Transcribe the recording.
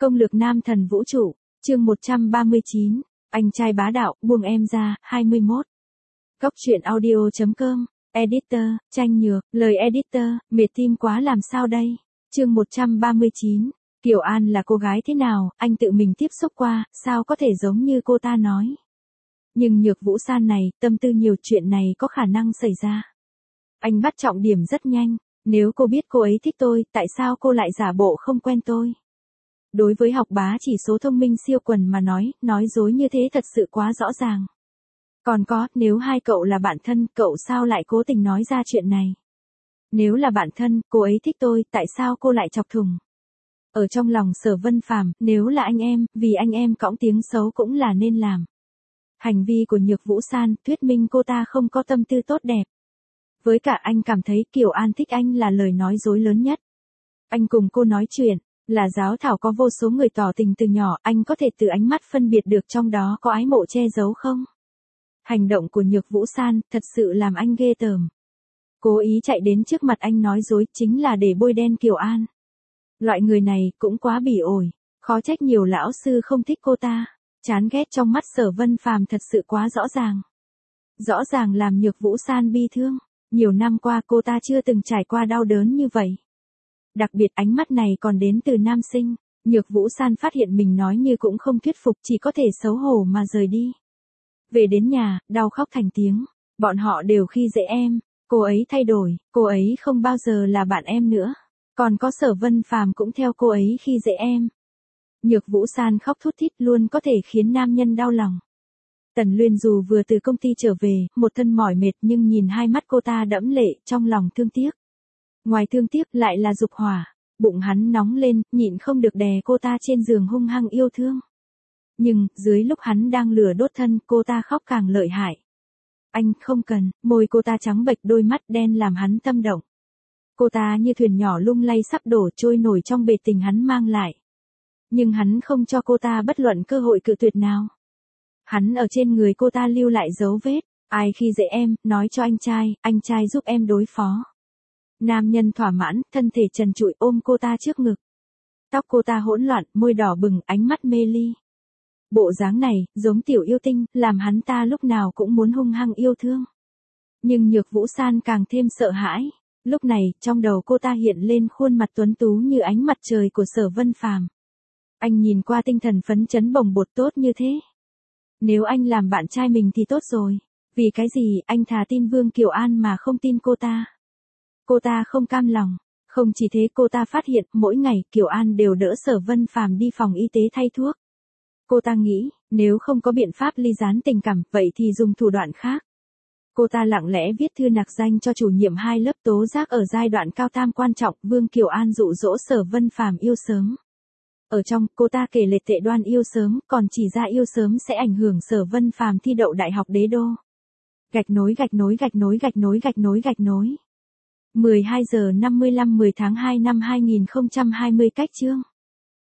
Công lược nam thần vũ trụ, chương 139, anh trai bá đạo, buông em ra, 21. Góc truyện audio.com, editor, Tranh Nhược, lời editor, mệt tim quá làm sao đây? Chương 139, Kiều An là cô gái thế nào, anh tự mình tiếp xúc qua, sao có thể giống như cô ta nói. Nhưng Nhược Vũ San này, tâm tư nhiều chuyện này có khả năng xảy ra. Anh bắt trọng điểm rất nhanh, nếu cô biết cô ấy thích tôi, tại sao cô lại giả bộ không quen tôi? Đối với học bá chỉ số thông minh siêu quần mà nói dối như thế thật sự quá rõ ràng. Còn có, nếu hai cậu là bạn thân, cậu sao lại cố tình nói ra chuyện này? Nếu là bạn thân, cô ấy thích tôi, tại sao cô lại chọc thùng? Ở trong lòng Sở Vân Phàm, nếu là anh em, vì anh em cõng tiếng xấu cũng là nên làm. Hành vi của Nhược Vũ San, thuyết minh cô ta không có tâm tư tốt đẹp. Với cả anh cảm thấy Kiều An thích anh là lời nói dối lớn nhất. Anh cùng cô nói chuyện, là giáo thảo có vô số người tỏ tình từ nhỏ, anh có thể từ ánh mắt phân biệt được trong đó có ái mộ che giấu không? Hành động của Nhược Vũ San thật sự làm anh ghê tởm. Cố ý chạy đến trước mặt anh nói dối chính là để bôi đen Kiều An. Loại người này cũng quá bỉ ổi, khó trách nhiều lão sư không thích cô ta. Chán ghét trong mắt Sở Vân Phàm thật sự quá rõ ràng. Rõ ràng làm Nhược Vũ San bi thương. Nhiều năm qua cô ta chưa từng trải qua đau đớn như vậy. Đặc biệt ánh mắt này còn đến từ nam sinh. Nhược Vũ San phát hiện mình nói như cũng không thuyết phục, chỉ có thể xấu hổ mà rời đi. Về đến nhà, đau khóc thành tiếng. Bọn họ đều khi dễ em. Cô ấy thay đổi, cô ấy không bao giờ là bạn em nữa. Còn có Sở Vân Phàm cũng theo cô ấy khi dễ em. Nhược Vũ San khóc thút thít luôn có thể khiến nam nhân đau lòng. Tần Luyên dù vừa từ công ty trở về, một thân mỏi mệt nhưng nhìn hai mắt cô ta đẫm lệ, trong lòng thương tiếc. Ngoài thương tiếc lại là dục hỏa, bụng hắn nóng lên, nhịn không được đè cô ta trên giường hung hăng yêu thương. Nhưng, dưới lúc hắn đang lửa đốt thân, cô ta khóc càng lợi hại. Anh không cần, môi cô ta trắng bệch, đôi mắt đen làm hắn tâm động. Cô ta như thuyền nhỏ lung lay sắp đổ trôi nổi trong bể tình hắn mang lại. Nhưng hắn không cho cô ta bất luận cơ hội cự tuyệt nào. Hắn ở trên người cô ta lưu lại dấu vết, ai khi dễ em, nói cho anh trai giúp em đối phó. Nam nhân thỏa mãn, thân thể trần trụi ôm cô ta trước ngực. Tóc cô ta hỗn loạn, môi đỏ bừng, ánh mắt mê ly. Bộ dáng này, giống tiểu yêu tinh, làm hắn ta lúc nào cũng muốn hung hăng yêu thương. Nhưng Nhược Vũ San càng thêm sợ hãi. Lúc này, trong đầu cô ta hiện lên khuôn mặt tuấn tú như ánh mặt trời của Sở Vân Phàm. Anh nhìn qua tinh thần phấn chấn bồng bột tốt như thế. Nếu anh làm bạn trai mình thì tốt rồi. Vì cái gì anh thà tin Vương Kiều An mà không tin cô ta? Cô ta không cam lòng. Không chỉ thế, cô ta phát hiện mỗi ngày Kiều An đều đỡ Sở Vân Phàm đi phòng y tế thay thuốc. Cô ta nghĩ, nếu không có biện pháp ly gián tình cảm, vậy thì dùng thủ đoạn khác. Cô ta lặng lẽ viết thư nạc danh cho chủ nhiệm 2 lớp tố giác ở giai đoạn cao tam quan trọng, Vương Kiều An dụ dỗ Sở Vân Phàm yêu sớm. Ở trong, cô ta kể lệ tệ đoan yêu sớm, còn chỉ ra yêu sớm sẽ ảnh hưởng Sở Vân Phàm thi đậu đại học Đế Đô. Gạch nối. 12 giờ 55 10 tháng 2 năm 2020 cách chương.